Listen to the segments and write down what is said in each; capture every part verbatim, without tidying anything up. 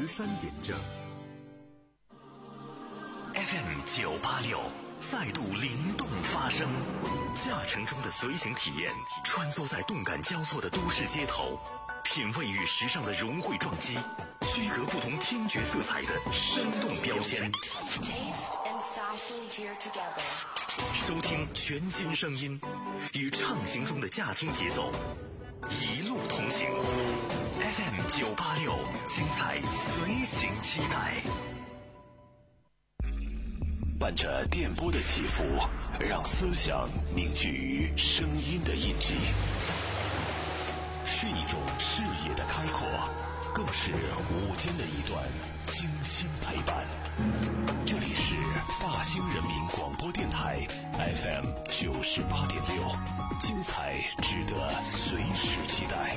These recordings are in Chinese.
十三点整。 F M 九八六再度灵动发声，驾乘中的随行体验，穿梭在动感交错的都市街头，品味与时尚的融汇撞击，区隔不同听觉色彩的生动标签。收听全新声音，与畅行中的驾听节奏，一路同行。F M 九八六，精彩随行期待。 伴着电波的起伏，让思想凝聚于声音的印记，是一种视野的开阔，更是午间的一段精心陪伴。这里是大兴人民广播电台 F M 九十八点六，精彩值得随时期待。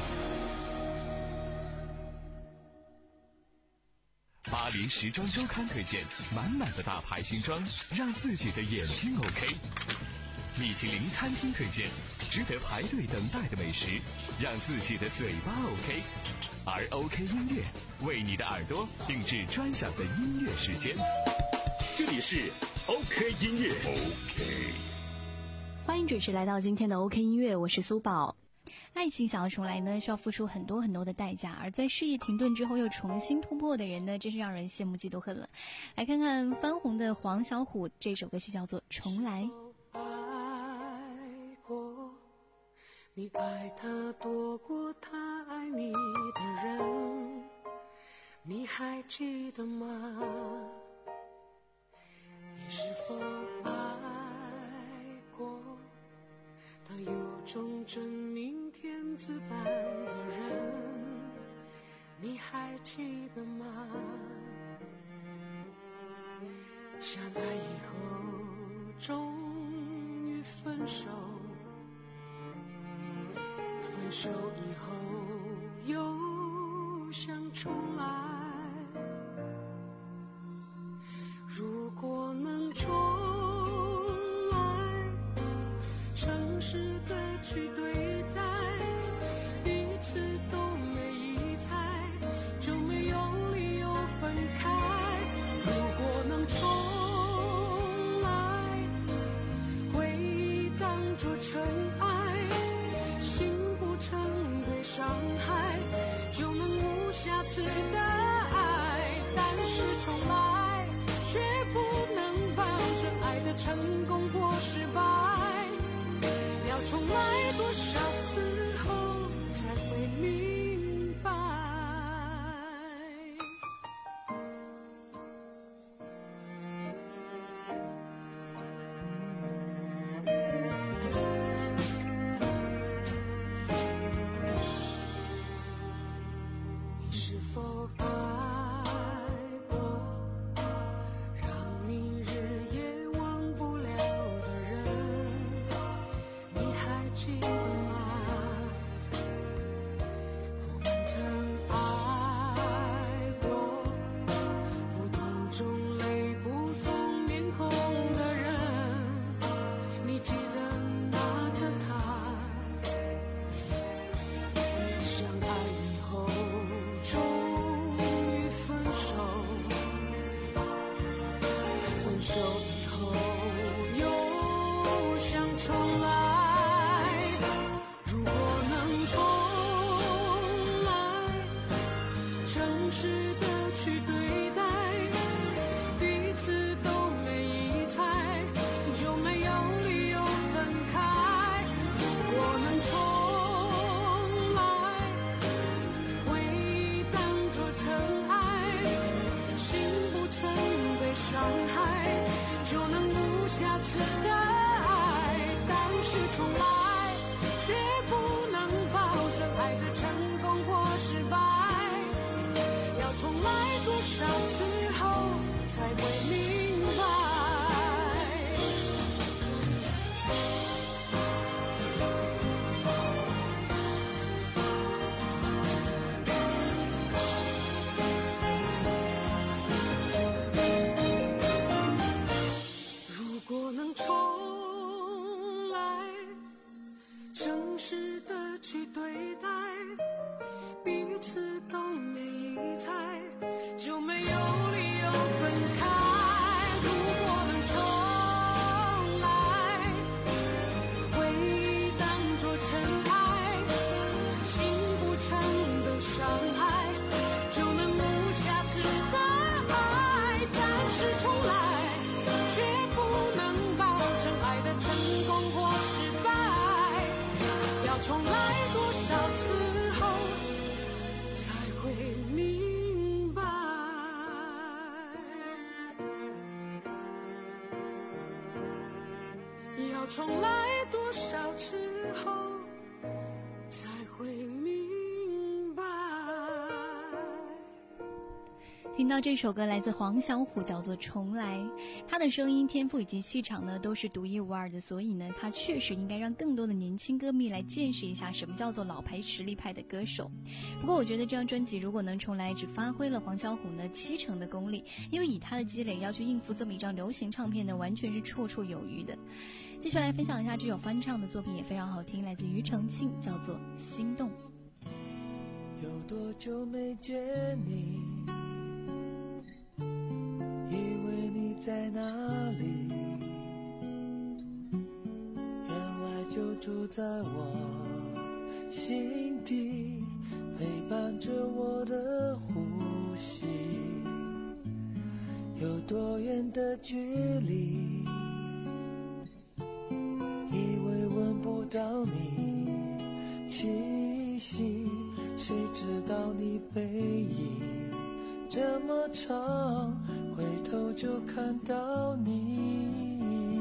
巴黎时装周刊推荐满满的大牌新装，让自己的眼睛 OK。 米其林餐厅推荐值得排队等待的美食，让自己的嘴巴 OK。 而 OK 音乐为你的耳朵定制专享的音乐时间，这里是 OK 音乐。 OK， 欢迎准时来到今天的 OK 音乐，我是苏宝。爱情想要重来呢，需要付出很多很多的代价，而在事业停顿之后又重新突破的人呢，真是让人羡慕嫉妒恨了。来看看翻红的黄小琥，这首歌曲叫做《重来》。 爱过，你爱他多过他爱你的人，你还记得吗？你是否爱过他有种真命天子般的人，你还记得吗？相爱以后终于分手，分手以后又想重来，如果能重来，诚实的去对待，彼此都没疑猜，就没有理由分开。如果能重来，回忆当作尘埃，心不成对伤害，就能无瑕疵的爱。但是重来，却不能保证爱的成功或失败，要重来多少次后才会明白。你是否爱过让你日夜忘不了的人，你还记得吗？我们曾爱过不同种类不同面孔的人，你记得那个他？相爱以后终于分手，分手以后又想重来，如果能重来，诚实的去对待，彼此都没疑猜，就没有理由分开。如果能重来，回忆当作尘埃，心不曾被伤害，就能无瑕疵的爱。但是重来，却不能保证爱的成功或失败，要重来多少次后才会明白。如果能重来，诚实的去对待，彼此都没疑猜， 要重来多少之后才会明白。 听到这首歌来自黄小琥，叫做《重来》，他的声音天赋以及气场呢都是独一无二的，所以呢他确实应该让更多的年轻歌迷来见识一下什么叫做老牌实力派的歌手。不过我觉得这张专辑如果能重来，只发挥了黄小琥呢七成的功力，因为以他的积累要去应付这么一张流行唱片呢，完全是绰绰有余的。接下来分享一下这首翻唱的作品也非常好听，来自庾澄庆，叫做《心动》。 有多久没见你，以为你在哪里，原来就住在我心底，陪伴着我的呼吸。有多远的距离，以为闻不到你气息，谁知道你背影这么长，回头就看到你。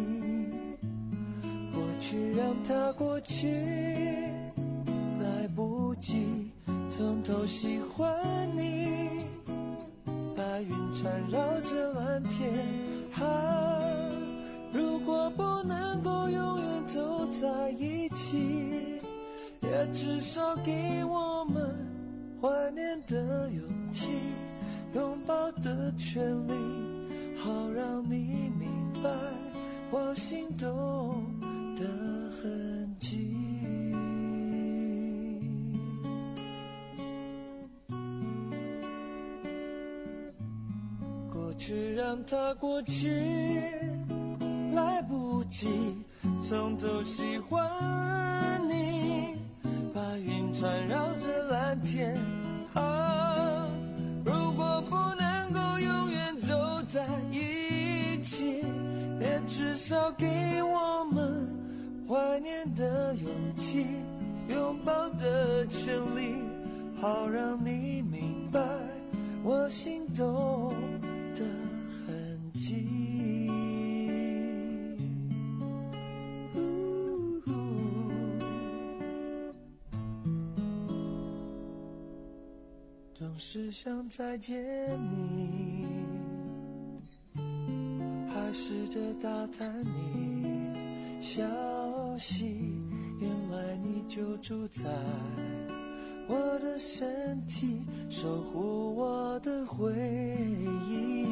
过去让它过去，来不及从头喜欢你。白云缠绕着蓝天，啊，如果不能够永远走在一起，也至少给我们怀念的勇气，拥抱的权利，好让你明白我心动的痕迹。过去让它过去，来不及从头喜欢你。白云缠绕着蓝天，啊，如果不能够永远走在一起，也至少给我们怀念的勇气，拥抱的权利，好让你明白我心动的痕迹。总是想再见你，还试着打探你消息，原来你就住在我的身体，守护我的回忆。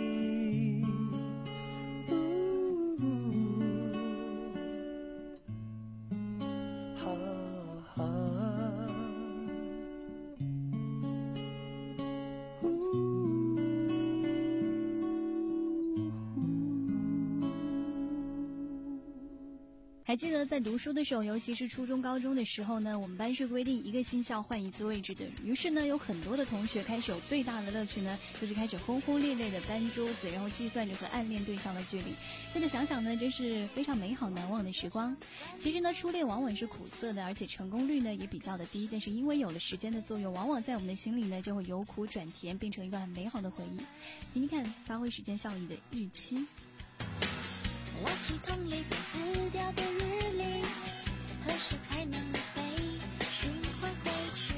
还记得在读书的时候，尤其是初中高中的时候呢，我们班是规定一个新校换一次位置的。于是呢，有很多的同学开始有最大的乐趣呢，就是开始轰轰烈烈的搬桌子，然后计算着和暗恋对象的距离。现在想想呢，真是非常美好难忘的时光。其实呢，初恋往往是苦涩的，而且成功率呢也比较的低，但是因为有了时间的作用，往往在我们的心里呢就会由苦转甜，变成一段很美好的回忆。听听看发挥时间效益的日期。 拉起痛里被撕掉的日历，何时才能被循环回去？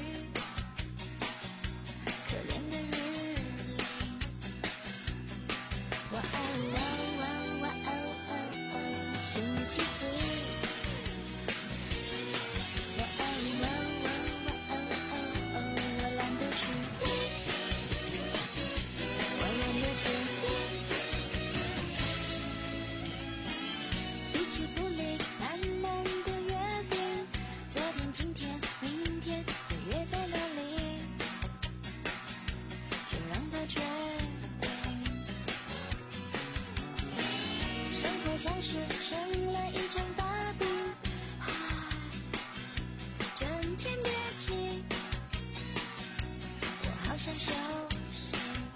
可怜的日历，哇哦哇哦哇哦哦哦，星期几？哇哦哇哦哇哦哦哦，我懒得去，我懒得去。像是生了一场大病，整天憋气，我好想休息。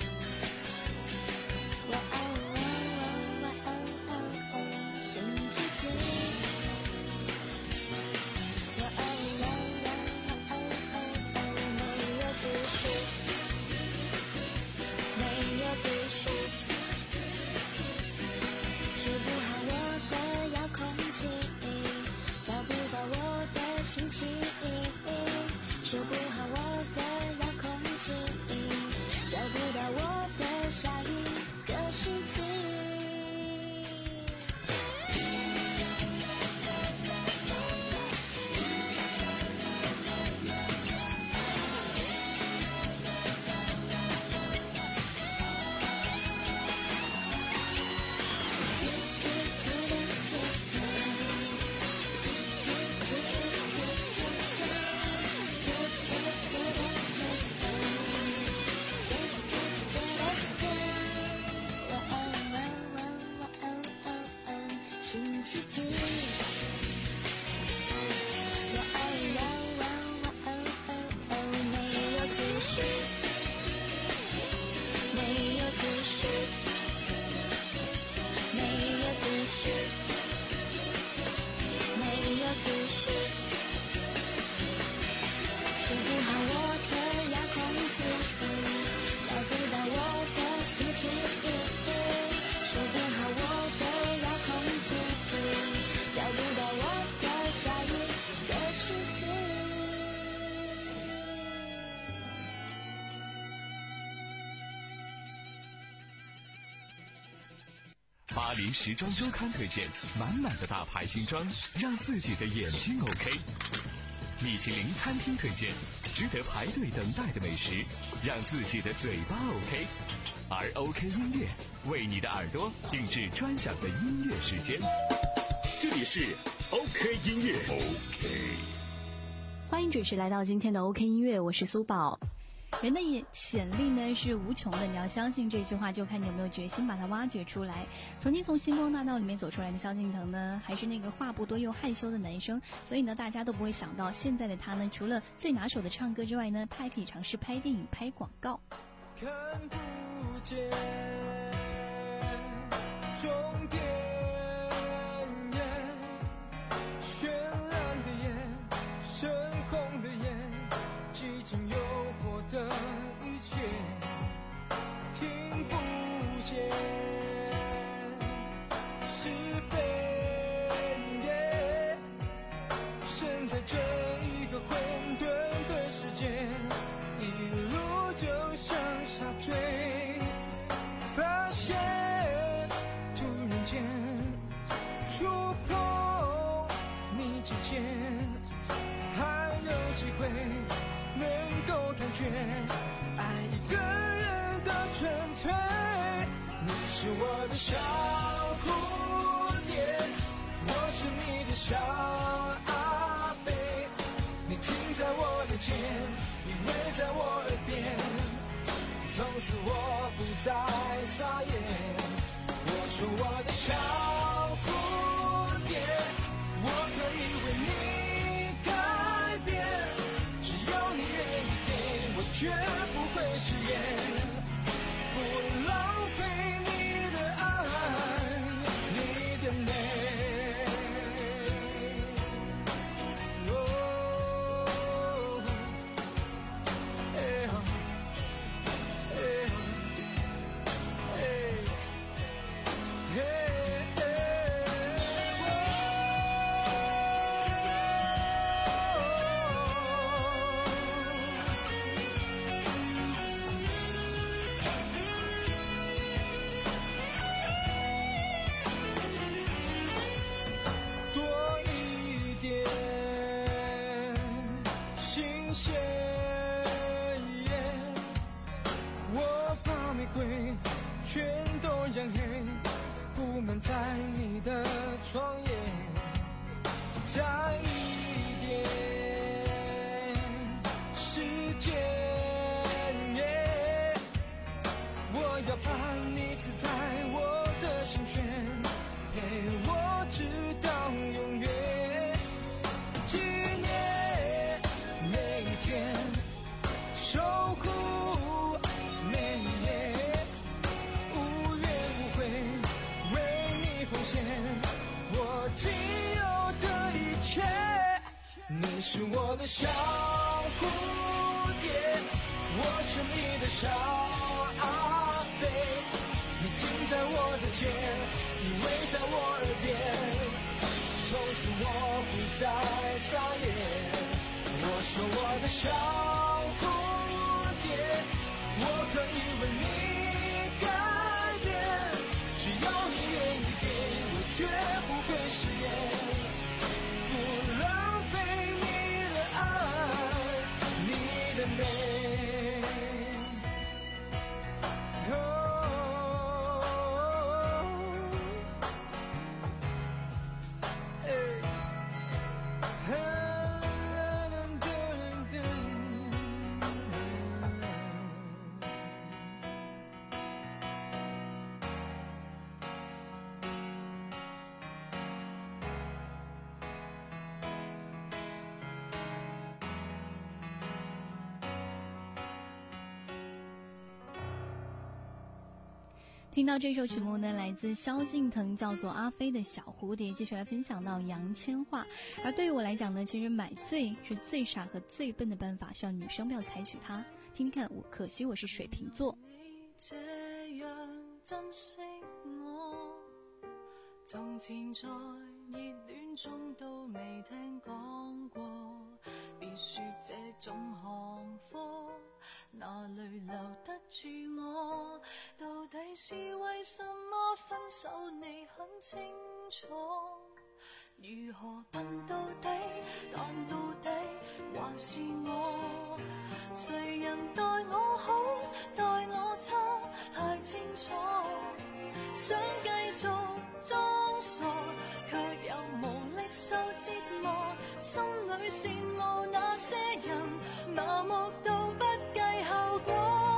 哇哦哇哦哇哦哦哦，星期几？哇哦哇哦哇哦哦哦，没有思绪，没有思绪。治不好我的腰新奇迹。哇哦哇哇哇哦哦哦，没有思绪，没有思绪，没有思绪，没有思绪。修不好我的遥控器，找不到我的心情，修不好我的遥控器，找不到我的下一个世纪。 巴黎时装周刊推荐满满的大牌新装，让自己的眼睛 OK。米其林餐厅推荐值得排队等待的美食，让自己的嘴巴 OK。而 OK 音乐为你的耳朵定制专享的音乐时间。 这里是 OK 音乐 OK。 欢迎准时来到今天的 OK 音乐，我是苏宝。人的潜力呢是无穷的，你要相信这句话，就看你有没有决心把它挖掘出来。曾经从星光大道里面走出来的萧敬腾呢，还是那个话不多又害羞的男生，所以呢，大家都不会想到现在的他呢，除了最拿手的唱歌之外呢，他还可以尝试拍电影、拍广告。 看不见终点，绚烂的眼，深红的眼，几经诱惑的一切，听不见是非，身在这一个混沌的世界，一路就像沙坠，发现突然间触碰你指尖，还有机会能够感觉爱一个人的纯粹。你是我的小蝴蝶，我是你的小阿飞，你停在我的肩，依偎在我耳边，从此我不再撒野。我说我的小蝴蝶，我可以为你改变，只要你愿意给我，绝不会食言，不浪费你的爱，你的美。哦，哎呀，哎呀，哎，哎多一点新鲜，我把玫瑰全都染黑，布满在你的窗沿，再一点时间，我要把你刺在我的心弦，陪我直到永远，纪念每一天，守护每一夜，无怨无悔为你奉献我仅有的一切。你是我的小蝴蝶，我是你的小阿飞，你停在我的肩，依偎在我耳边，从此我不再撒野。我说我的小蝴蝶，我可以为你改变，只要你愿意给我，绝不会食言，不浪费你的爱，你的美。 听到这首曲目呢，来自萧敬腾，叫做阿飞的小蝴蝶。继续来分享到杨千嬅。而对于我来讲呢，其实买醉是最傻和最笨的办法，希望女生不要采取它。听听看，我可惜我是水瓶座。 你这样珍惜我，從前在熱戀中都未聽講過，別說這種行貨哪裏留得住我，到底是為什麼分手你很清楚，如何笨到底，但到底還是我，誰人待我好待我差太清楚，想繼續裝傻卻又無力受折磨，心裏羨慕那些人麻木到不計後果，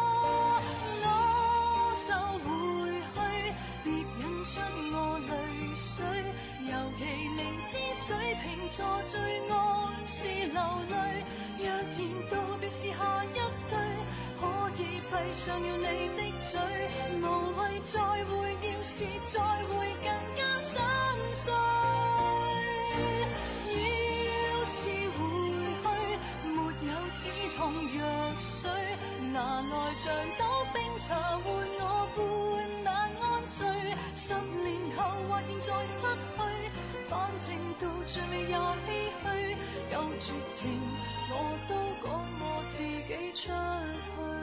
我就回去別引出我淚水，尤其明知水瓶座最愛是流淚，若然道別是下一句，可以閉上了你的嘴，無謂再會，要是再會更加心碎，要是回去沒有止痛藥水，拿來像兜冰茶換我半晚安睡，十年後或現在失去，反正到最尾也唏噓，有絕情我都趕我自己出去。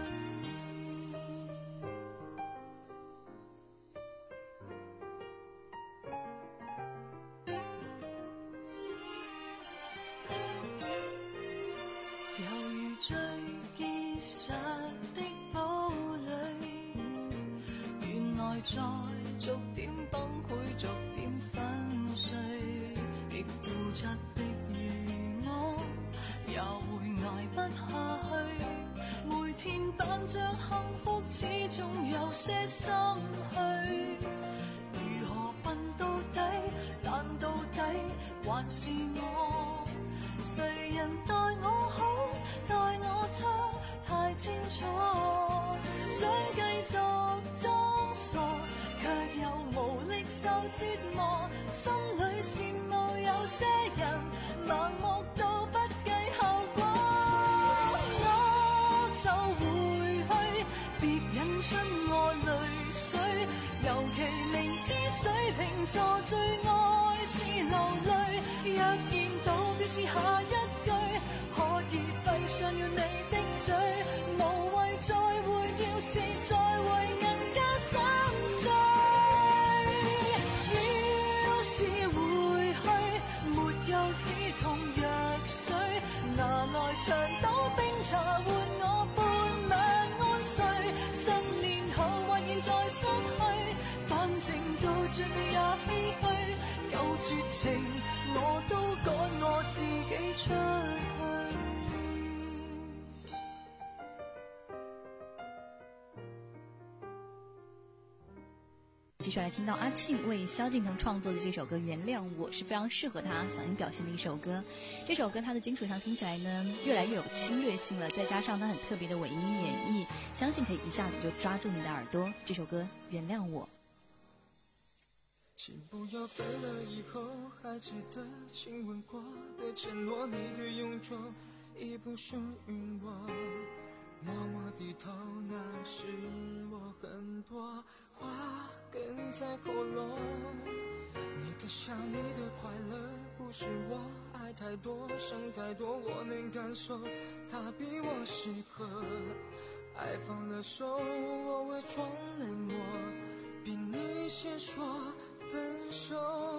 猶如最結實的堡壘，原來在逐點崩潰，逐點粉碎，極固執的如我，也會捱不下去。每天扮着幸福，始終有些心虛。如何笨到底，但到底還是我。誰人待我好，待我差，太清楚。想繼續裝傻，卻又無力受折磨。心裏羨慕有些人盲目到不計後果。我就回去，別引出我淚水。尤其明知水瓶座最愛是流淚，若見到別是下一句，可以閉上了你的嘴，無謂再會，要是再會更加心碎。要是回去沒有止痛藥水，拿來長島冰茶換我半晚安睡，十年後或現在失去，反正到最尾也唏噓，有絕情我都趕我自己出去。 继续来听到阿庆为萧敬腾创作的这首歌《原谅我》，是非常适合他嗓音表现的一首歌。这首歌它的金属上听起来呢越来越有侵略性了，再加上它很特别的尾音演绎，相信可以一下子就抓住你的耳朵。这首歌《原谅我》。 请不要分了以后还记得亲吻过的承诺，你的永久已不属于我，默默低头，那是我很多话哽在喉咙。你的笑，你的快乐，不是我爱太多想太多，我能感受它比我适合。爱放了手，我伪装冷漠，比你先说分手。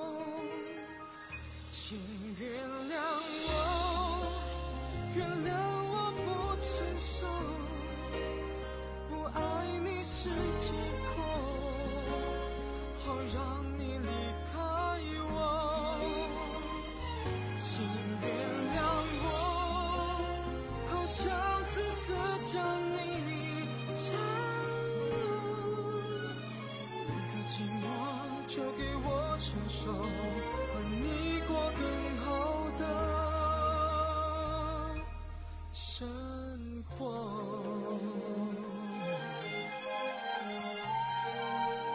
请原谅我，原谅我不成熟，不爱你是借口，好让你离开我。请原谅我，好想自私将你占有，一个寂寞就给我承受，换你过更好的生活。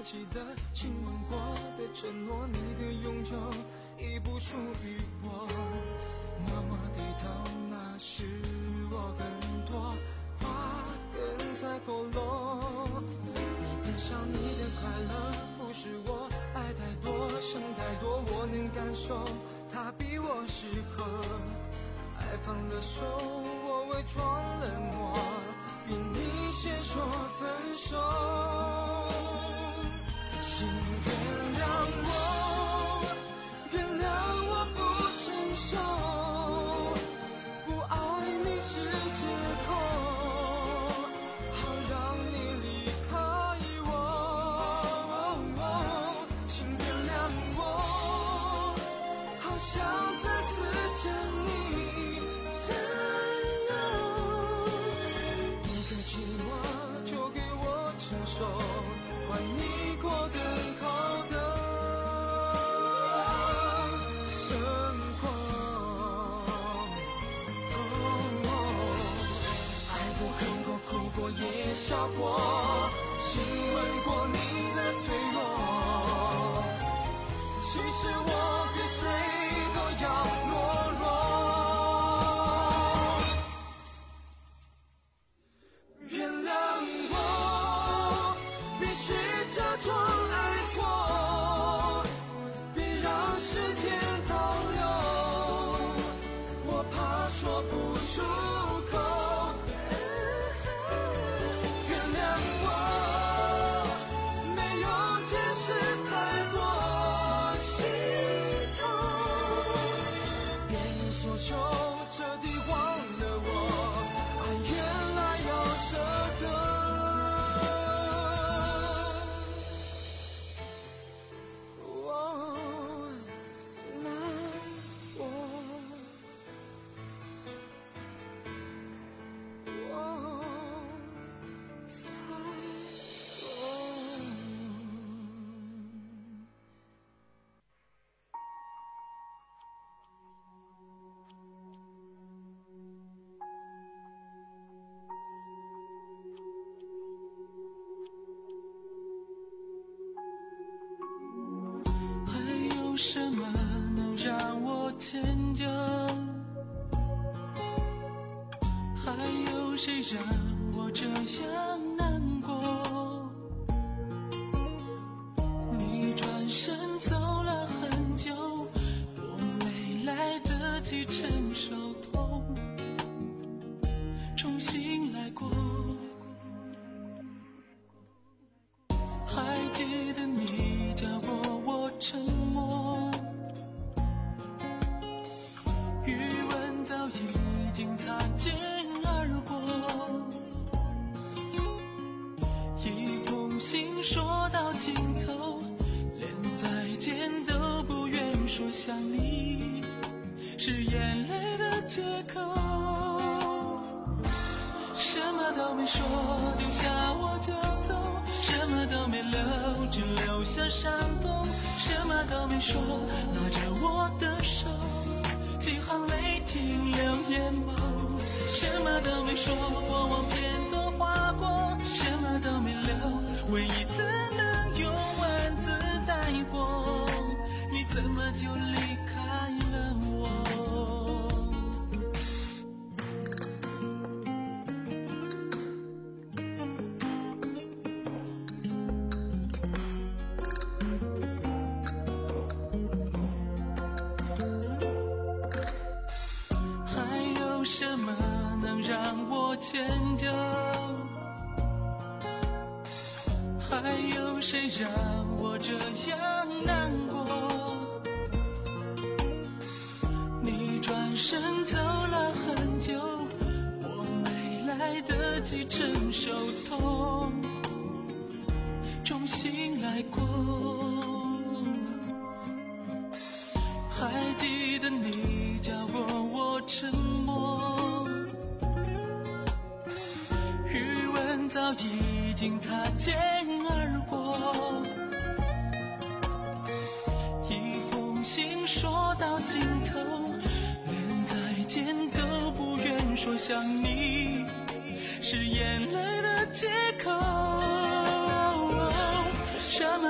记得亲吻过，别承诺你的永久已不属于我。默默低头，那是我很多话哽在喉咙。你的笑，你的快乐，不是我爱太多，想太多，我能感受，他比我适合。爱放了手，我伪装冷漠，逼你先说分手。请原谅我，原谅我不成熟，不爱你是借口，好让你离开我。请原谅我，好想再次将你占有，一个寂寞就给我承受，换你过更好的生活。爱过恨过哭过也笑过，亲吻过你的脆弱，其实我比谁都要懦弱。原谅我，必须假装爱错，别让时间倒流，我怕说不出口。原谅我，没有解释太多心痛，别无所求，彻底忘了我，爱原来要舍得。 还有什么能让我迁就？还有谁让我这样难过？你转身走了很久，我没来得及承受痛，重新来过。还记得你教过我沉默，余温早已经擦肩而过。一封信说到尽头，连再见都不愿说想你，是眼泪的借口。什么都没说，丢下我就走，什么都没留，只留下伤痛。什么都没说，拉着我的手，几行泪停留眼眸。什么都没说，过往片都划过，什么都没留，唯一只能用文字带过。你怎么就离开了我？什么能让我迁就？还有谁让我这样难过？你转身走了很久，我没来得及承受痛，重新来过。还记得你教过我沉默，余温早已经擦肩而过。一封信说到尽头，连再见都不愿说想你，是眼泪的借口。什么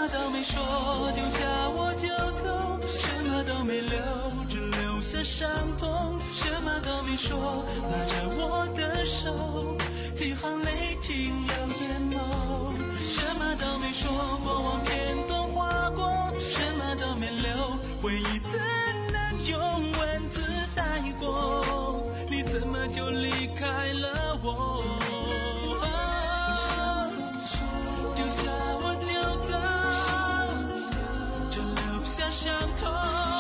说丢下我就走，什么都没留，只留下伤痛。什么都没说，拉着我的手，几行泪停留眼眸。什么都没说，过往片段划过，什么都没留，回忆怎能用文字带过？你怎么就离开了我？丢下我就走，只留下伤痛。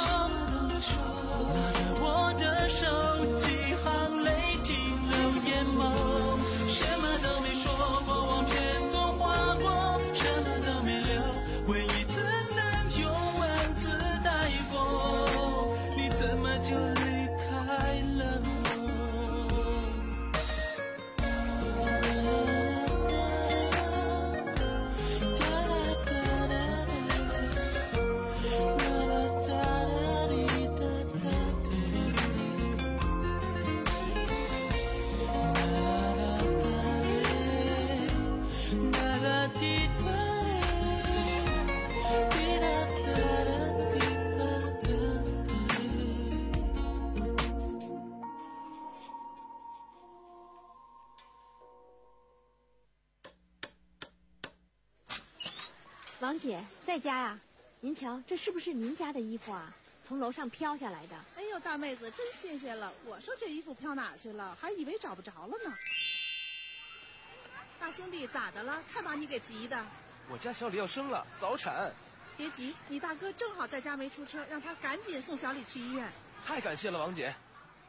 拿着我的手，几行泪停留眼眸。什么都没说，过往片段划过，什么都没留，回忆怎能用文字带过？你怎么就离开了王姐在家呀？您瞧，这是不是您家的衣服啊？从楼上飘下来的。 哎呦，大妹子真新鲜了！我说这衣服飘哪去了，还以为找不着了呢。大兄弟，咋的了？看把你给急的。 我家小李要生了，早产。 别急，你大哥正好在家没出车，让他赶紧送小李去医院。 太感谢了，王姐。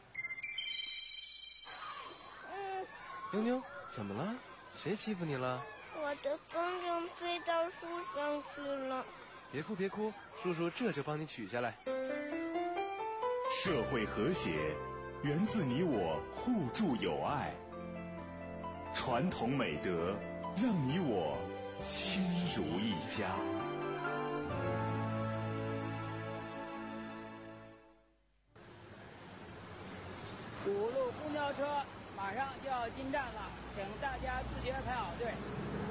嗯， 妞妞，怎么了？谁欺负你了？ 我的风筝飞到树上去了。 别哭别哭，叔叔这就帮你取下来。 社会和谐源自你我互助友爱，传统美德让你我亲如一家。 五路公交车马上就要进站了，请大家自觉排好队。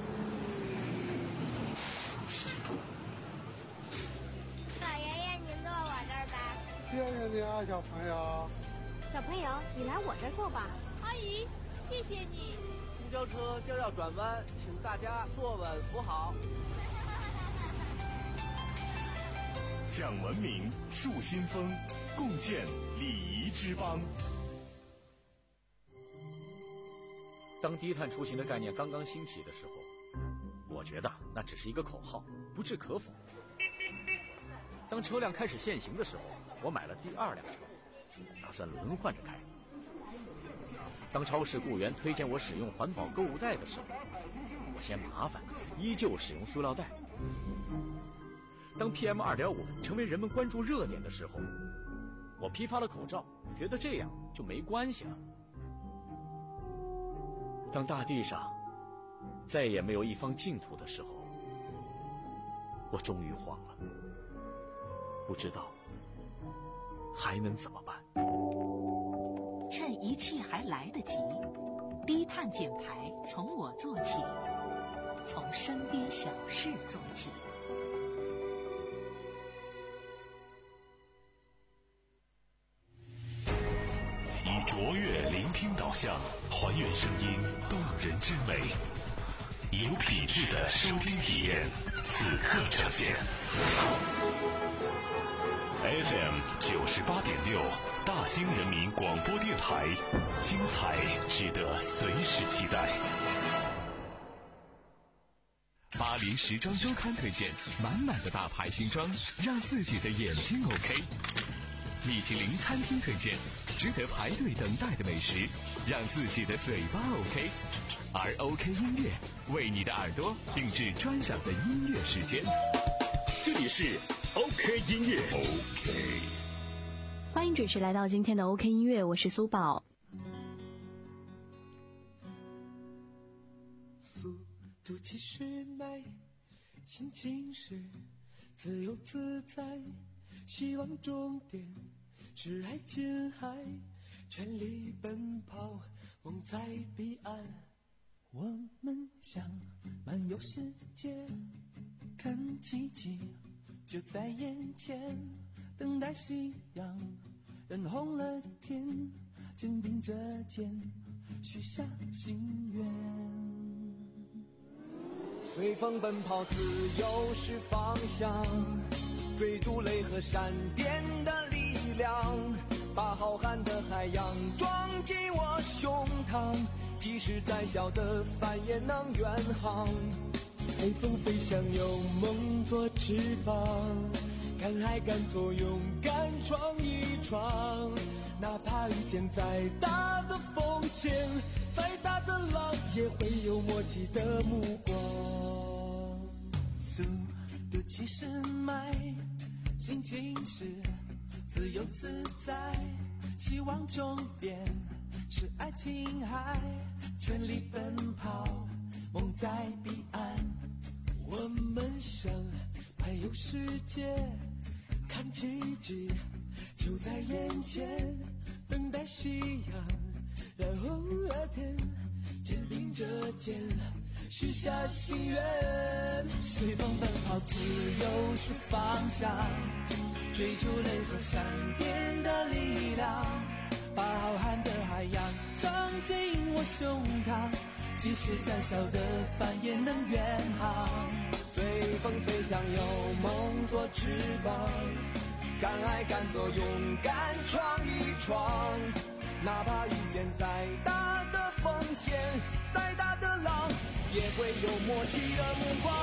老爷爷，您坐我这儿吧。 谢谢你啊，小朋友。 小朋友，你来我这儿坐吧。 阿姨，谢谢你。 公交车就要转弯，请大家坐稳扶好。 讲文明，树新风，共建礼仪之邦。 当低碳出行的概念刚刚兴起的时候，我觉得那只是一个口号，不置可否。当车辆开始限行的时候，我买了第二辆车，打算轮换着开。当超市雇员推荐我使用环保购物袋的时候，我嫌麻烦，依旧使用塑料袋。当 P M 二点五 成为人们关注热点的时候，我批发了口罩，觉得这样就没关系了。当大地上再也没有一方净土的时候，我终于慌了，不知道还能怎么办。 趁一切还来得及，低碳减排从我做起，从身边小事做起。 以卓越聆听导向，还原声音动人之美，有品质的收听体验，此刻呈现。F M 九十八点六，大兴人民广播电台，精彩值得随时期待。 巴黎时装周刊推荐满满的大牌新装，让自己的眼睛 OK。米其林餐厅推荐值得排队等待的美食，让自己的嘴巴 OK。而 OK 音乐为你的耳朵定制专享的音乐时间。这里是 OK 音乐 OK。 欢迎准时来到今天的 OK 音乐，我是苏宝。 速度其实美，心情是自由自在，希望终点是爱琴海，全力奔跑，梦在彼岸。我们想漫游世界， 看奇迹就在眼前，等待夕阳染红了天，肩并着肩许下心愿。 随风奔跑，自由是方向，追逐雷和闪电的力量，把浩瀚的海洋装进我胸膛，即使再小的帆也能远航。随风飞翔，有梦做翅膀，敢爱敢做，勇敢闯一闯，哪怕遇见再大的风险，再大的浪也会有默契的目光。 速度七十迈，心情是自由自在，希望终点是爱琴海，全力奔跑，梦在彼岸。我们想环游世界，看奇迹就在眼前，等待夕阳染红了天，肩并着肩许下心愿。随风奔跑，自由是方向，追逐雷和闪电的力量，把浩瀚的海洋装进我胸膛，即使再小的帆也能远航。 随风飞翔，有梦做翅膀，敢爱敢做，勇敢闯一闯，哪怕遇见再大的风险，再大的浪也会有默契的目光。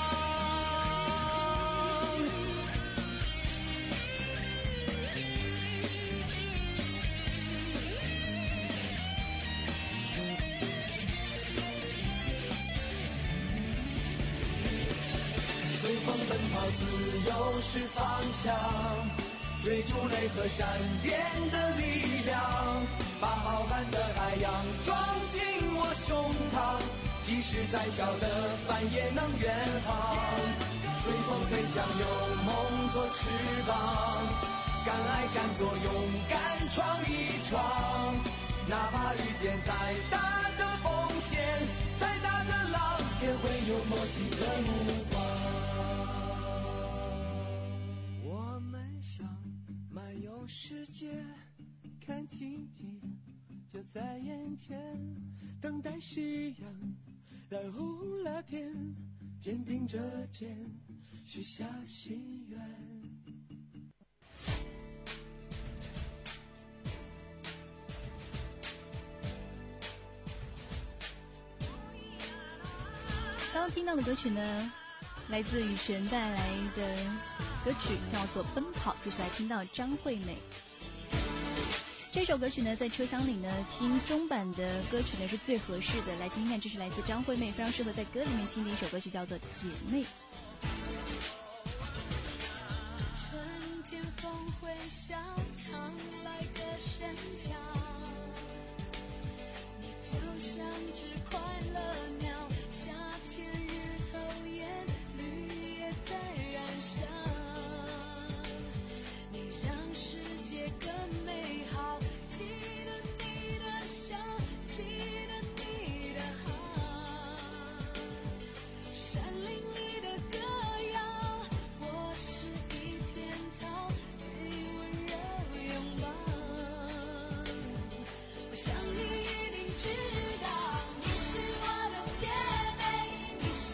随风奔跑，自由是方向，追逐雷和闪电的力量，把浩瀚的海洋装进我胸膛，即使再小的帆也能远航。随风飞翔，有梦做翅膀，敢爱敢做，勇敢闯一闯，哪怕遇见再大的风险，再大的浪也会有默契的目光。 我们想漫游世界，看奇迹就在眼前，等待夕阳染红了天，肩并着肩许下心愿。 刚刚听到的歌曲呢，来自羽泉带来的歌曲叫做《奔跑》，继续来听到张惠妹。这首歌曲呢，在车厢里呢听中版的歌曲呢是最合适的。来听听看，这是来自张惠妹，非常适合在歌里面听的一首歌曲，叫做《姐妹》。 春天风会笑，常来个神巧，你就像只快乐鸟，夏天日头炎，绿叶在燃烧，你让世界更美好，记得你的笑，记得你的好，山林里的歌谣，我是一片草，给你温柔拥抱，我想你一定知道，你是我的姐妹，你是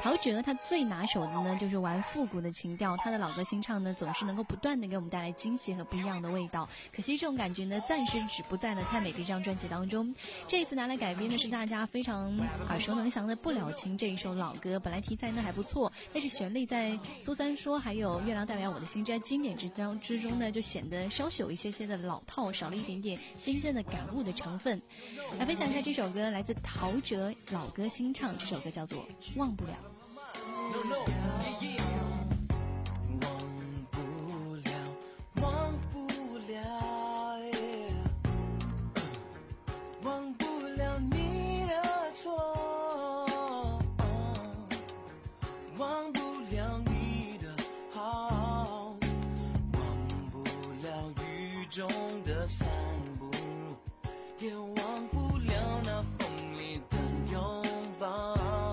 陶喆他最拿手的呢就是玩复古的情调，他的老歌新唱呢总是能够不断的给我们带来惊喜和不一样的味道。可惜这种感觉呢暂时只不在了太美的这张专辑当中。这一次拿来改编的是大家非常耳熟能详的《不了情》这一首老歌，本来题材呢还不错，但是旋律在苏三说还有月亮代表我的心这经典之中之中呢就显得稍许有一些些的老套，少了一点点新鲜的感悟的成分。来分享一下这首歌，来自陶喆老歌新唱，这首歌叫做《忘不了》。 No, no, yeah, yeah. 忘不了，忘不了， yeah. 忘不了你的错，忘不了你的好，忘不了雨中的散步，也忘不了那风里的拥抱。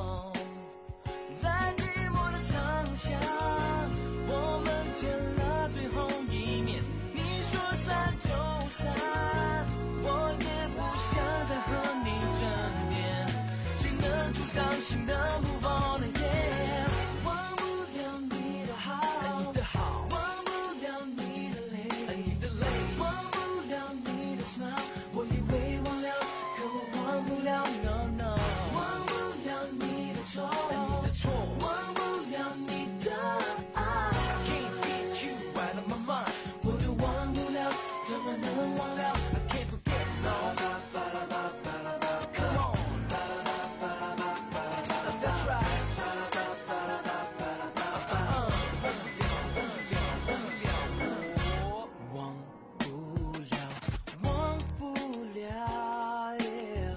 我们见了最后一面，你说散就散，我也不想再和你争辩，谁能阻挡心的不放的夜？忘不了你的好，你的好，忘不了你的泪，你的泪，忘不了你的 smile， 我以为忘了，可我忘不了 no no， 忘不了你的错，你的错，忘不了你的怎么能忘了 I can't forget no Come on That's right 忘不了忘不了 yeah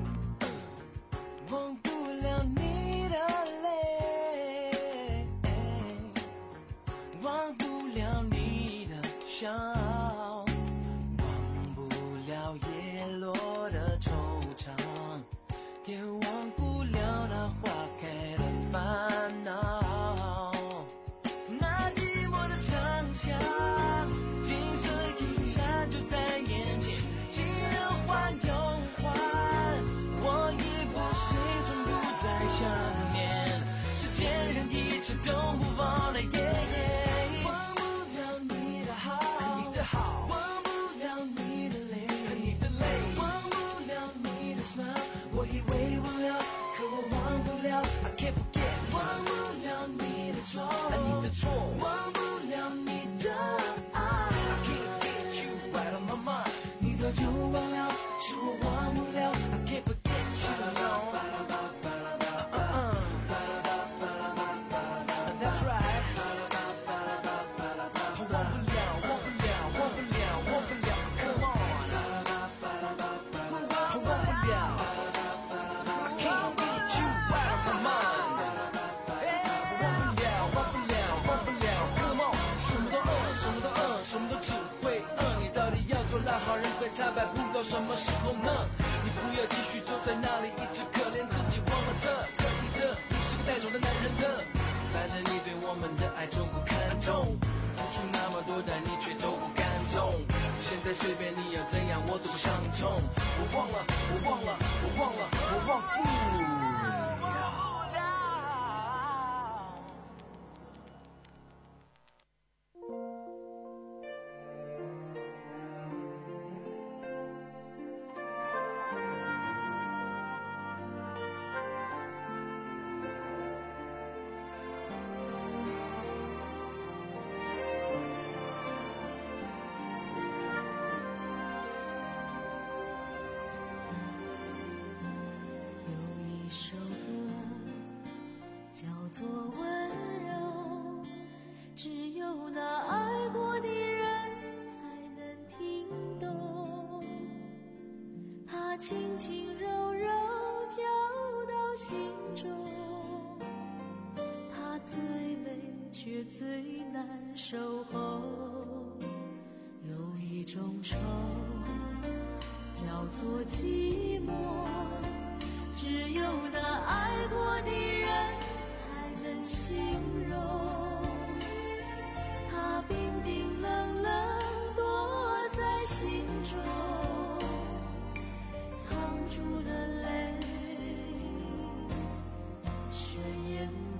忘不了你的泪，忘不了你的笑，叶落的惆怅，也忘不了那花开的烦恼，那寂寞的长巷，景色依然就在眼前，既然换又换，我已不是从不再想念，时间让一切都不放了耶耶，忘不了你的好，你的好，忘不了你的我以为忘了，可我忘不了 I can't forget 忘不了你的错，你的错，忘不了你的爱 I can't get you right on my mind 你早就忘了，是我忘不了 I can't forget you That's right 忘不了，忘不了，忘不了，忘不了 Come on 忘不了做烂好人会他摆不到什么时候呢？你不要继续坐在那里一直可怜自己，忘了这可以的，你是个带走的男人的。反正你对我们的爱从不看重，付出那么多但你却都不感动。现在随便你要怎样我都不伤痛。我忘了，我忘了，我忘了，我忘不了。 做温柔，只有那爱过的人才能听懂。它轻轻柔柔飘到心中，它最美却最难守候。有一种愁叫做寂寞，只有那爱过的人能形容，它冰冰冷冷躲在心中，藏住了泪，宣言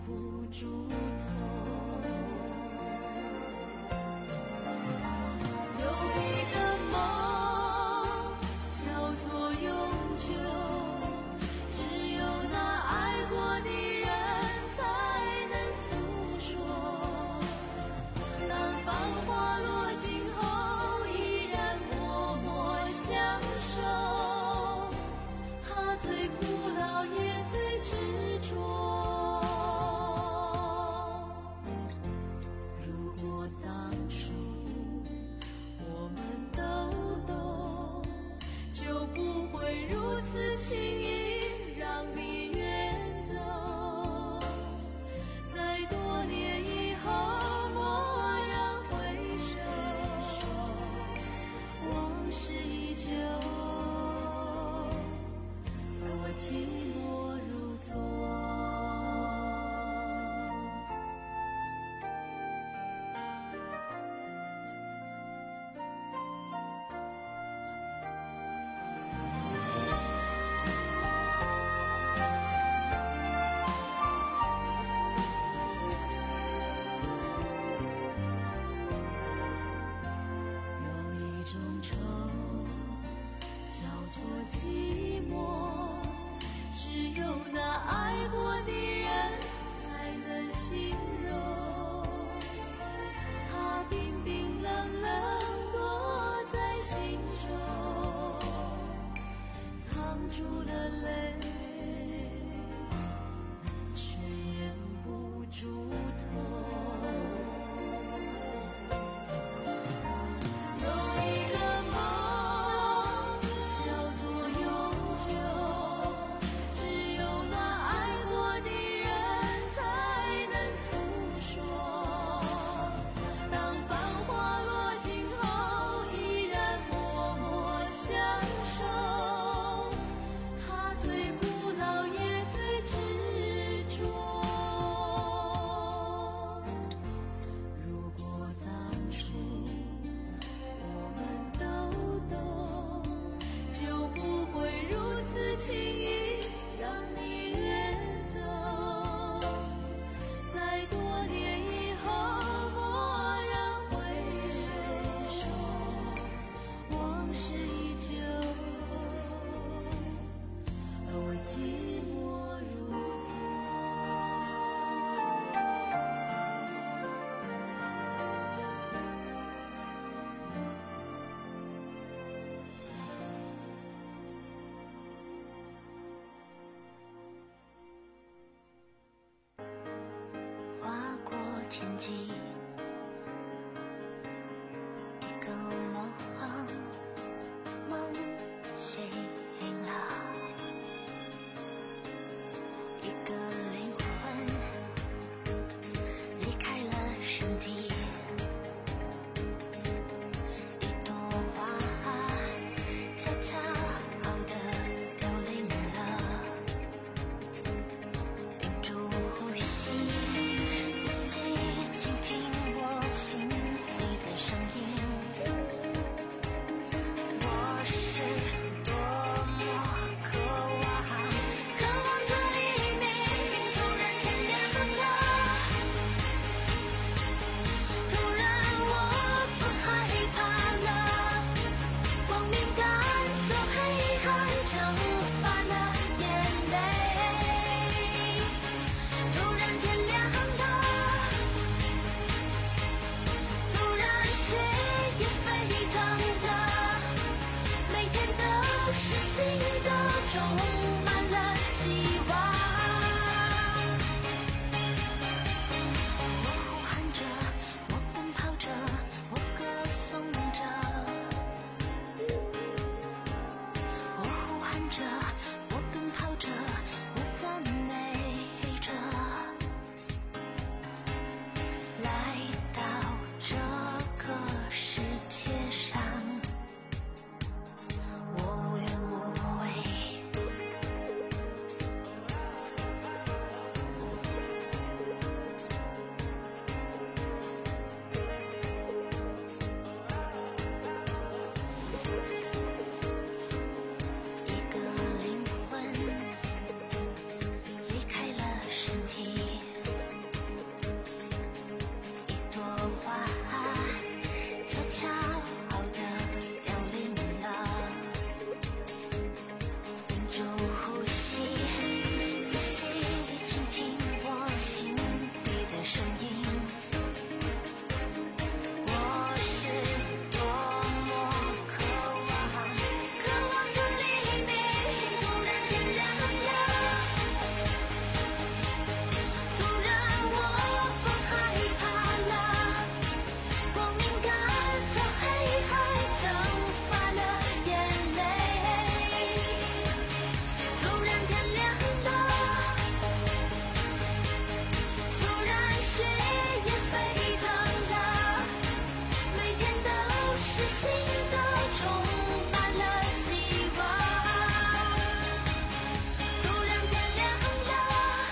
愁，叫做寂寞。只有那爱过的人才能形容，它冰冰冷冷躲在心中，藏住了泪，却掩不住痛。有一个梦叫做永久，只有那爱过的人才能诉说。当繁华落尽后，依然默默相守，它最古老也最执着。如果当初我们都懂，就不会如此轻易让你远走。在多年以后，蓦然回首，往事依旧，而我寂寞如划过天际，一个梦，梦醒了，一个灵魂离开了身体，一朵花悄悄地凋零了，屏住呼吸，仔细倾听我心里的声音。我是多么渴望，渴望着黎明。突然天亮了，突然我不害怕了，光明赶走黑暗，蒸发了眼泪。突然天亮了，突然血液沸腾了，每天都是新的，充满了希望。我呼喊着，我奔跑着，我歌颂着。我呼喊着，我奔跑着，我赞美着。来到这个世界上，我无怨无悔。一个灵魂离开了身体，一朵花悄悄地凋零了，屏住呼吸，仔细倾听我心里的声音。我是多么渴望，渴望着黎明。突然天亮了，突然我不害怕了，光明赶走黑暗，蒸发了眼泪。突然天亮了，突然血液沸腾了，每天都是新的，充满了希望。突然天亮了，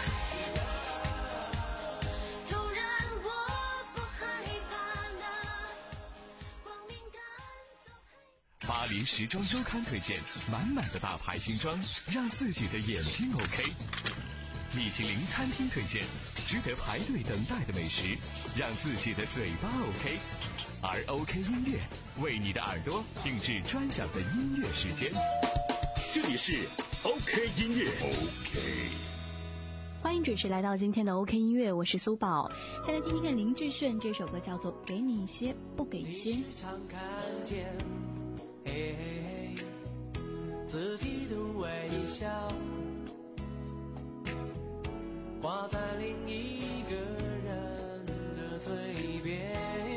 突然我不害怕了，光明赶走黑。 巴黎时装周刊推荐满满的大牌新装，让自己的眼睛 OK。米其林餐厅推荐值得排队等待的美食，让自己的嘴巴 OK。而 OK 音乐为你的耳朵定制专享的音乐时间。 这里是 OK 音乐 OK。 欢迎准时来到今天的 OK 音乐，我是苏宝。先来听听看林志炫这首歌，叫做《给你一些，不给一些》。 常看见，嘿嘿嘿，自己的微笑挂在另一个人的嘴边，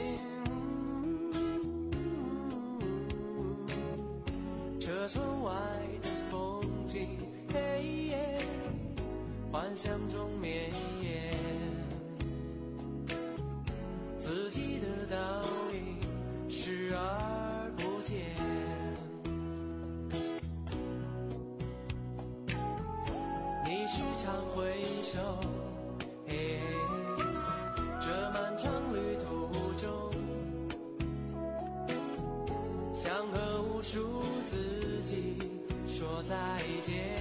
车窗外的风景，嘿耶，幻想中绵延，自己的倒影视而不见，你时常回首，嘿，这漫长旅途中，想和无数自己说再见。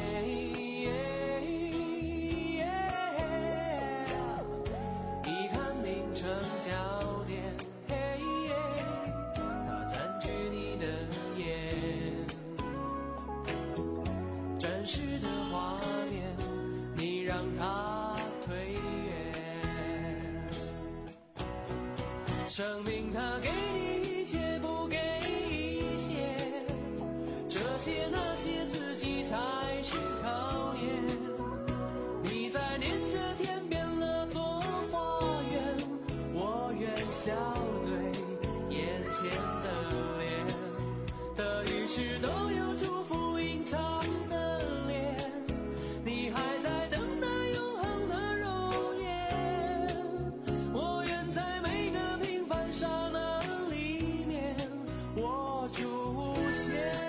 生命它给你一切，不给一些，这些那些自己才是考验。你在念着天变了做花园，我愿笑对眼前的脸，得与失都有祝福隐藏的脸，你还在等待永恒的容颜，我愿在每个平凡刹那里面我出现。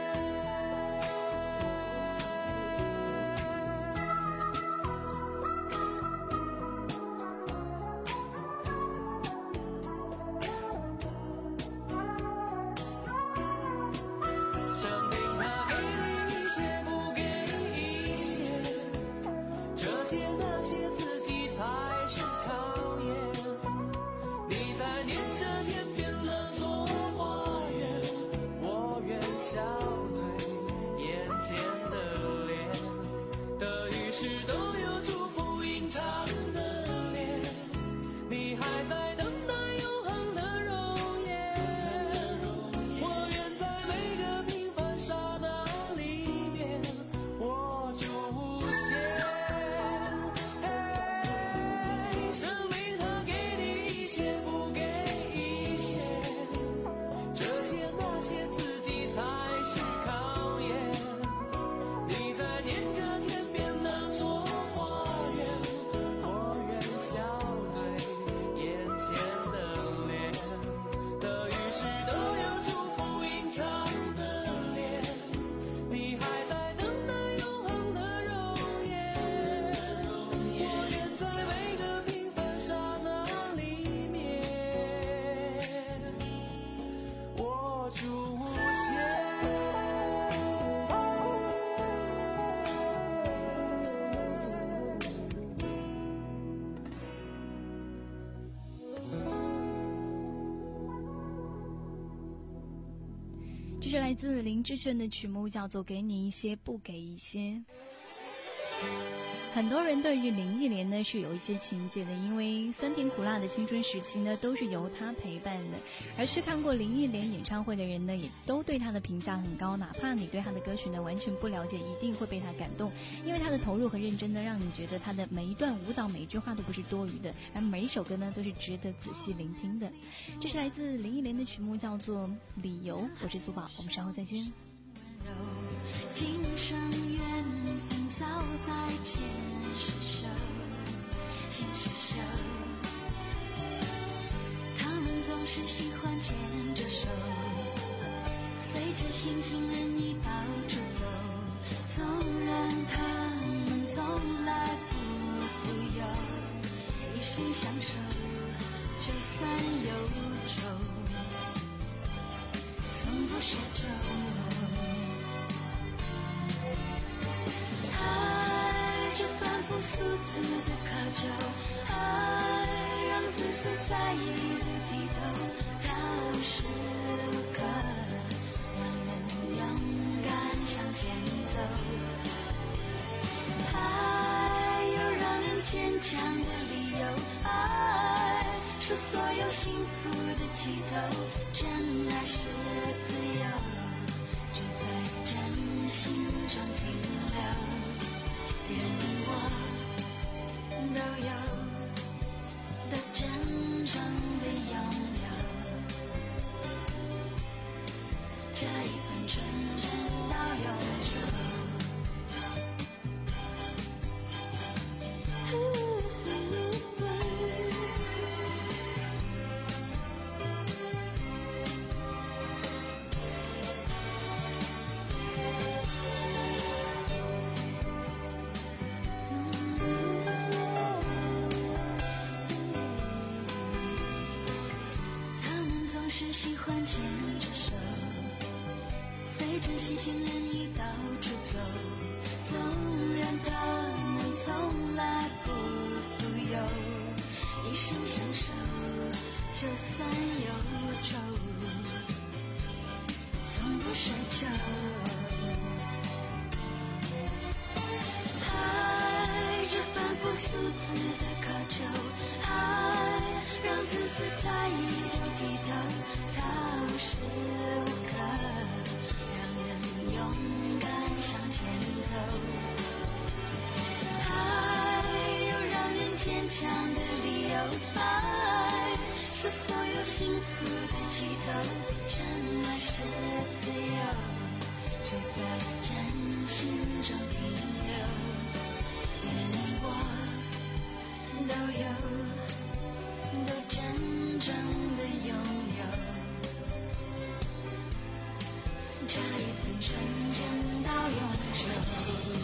生命它给你一些，不给一些，这些那些自己才是考验。你在念着天边了做花园，我愿笑对眼前的脸，得与失都有祝福隐藏的脸，你还在等待永恒的容颜，我愿在每个平凡刹那里面我出现。生命它给你一些，不给一些，这些那些自己才是考验。你在念着天边那座花园，我愿笑对眼前的脸，得与失都有祝福隐藏的脸，你还在等待永恒的容颜，我愿在每个平凡刹那里面我出现。 这是来自林志炫的曲目，叫做《给你一些，不给一些》。很多人对于林忆莲呢是有一些情结的，因为酸甜苦辣的青春时期呢都是由她陪伴的，而去看过林忆莲演唱会的人呢也都对她的评价很高，哪怕你对她的歌曲呢完全不了解，一定会被她感动，因为她的投入和认真呢让你觉得她的每一段舞蹈每一句话都不是多余的，而每一首歌呢都是值得仔细聆听的。这是来自林忆莲的曲目，叫做《理由》。我是苏宝，我们稍后再见。 今生缘分早在前世修，前世修。他们总是喜欢牵着手，随着心情任意到处走，纵然他们从来不富有，一生相守，就算忧愁，从不是周爱这反复数字的课求，爱让自私在意的低头，它无时无刻让人勇敢向前走，爱有让人坚强的理由，爱是所有幸福的起头，真爱是自由，只在真心中停留，愿你我都有，都真正的拥有这一份纯真到永久。是喜欢牵着手，随着新鲜人一到处走，纵然他们从来不富有，一生相守，就算忧愁，从不奢求。爱这凡夫俗子的渴求，爱让自私在意的低头，它无时无刻让人勇敢向前走，爱有让人坚强的理由，爱是所有幸福的起头，真爱是自由，只在真心中停留，愿你我都有，都真正的拥有这一份纯真到永久。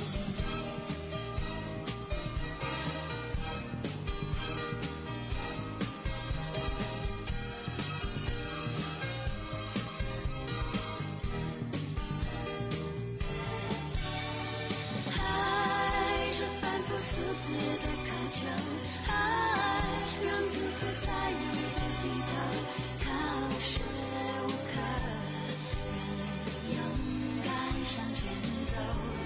爱这凡夫俗子的渴求，爱让自私在意的低头，它无时无刻让人勇敢向前走，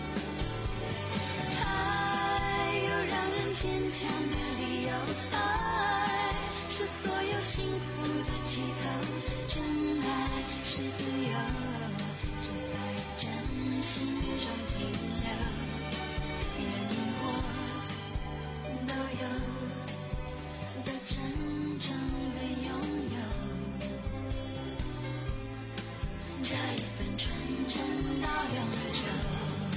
爱有让人坚强的理由，爱是所有幸福的起头，真爱是自由，只在真心中停留，愿你我都有，都真正的拥有这一份纯真到永久。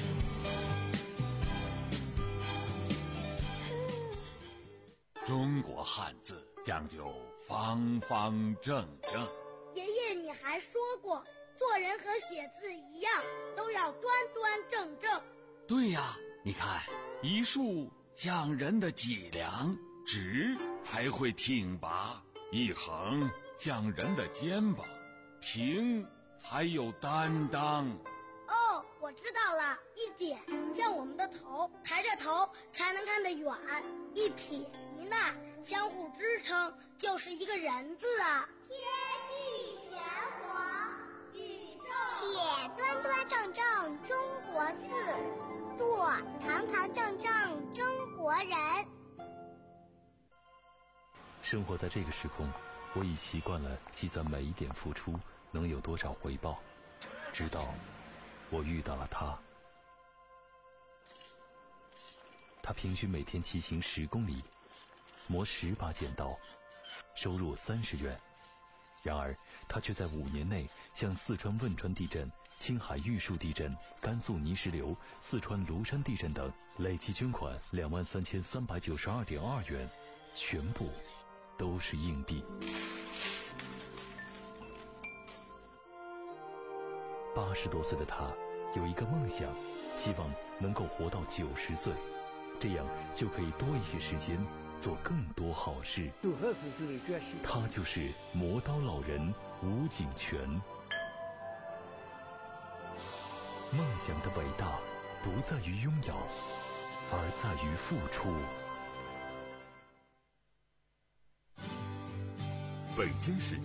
中国汉字讲究方方正正。 爷爷，你还说过，做人和写字一样，都要端端正正。 对呀，你看，一竖讲人的脊梁，直才会挺拔；一横讲人的肩膀，平才有担当。 哦，我知道了，一点像我们的头，抬着头才能看得远；一撇一捺相互支撑，就是一个人字啊。 天地玄黄，宇宙写端端正正中国字，做堂堂正正中国人。 生活在这个时空，我已习惯了计算每一点付出能有多少回报，直到我遇到了他。他平均每天骑行十公里，磨十把剪刀，收入三十元。然而他却在五年内向四川汶川地震、青海玉树地震、甘肃泥石流、四川庐山地震等累计捐款两万三千三百九十二点二元，全部都是硬币。八十多岁的他有一个梦想，希望能够活到九十岁，这样就可以多一些时间做更多好事。他就是磨刀老人吴景全。梦想的伟大不在于拥有，而在于付出。 北京市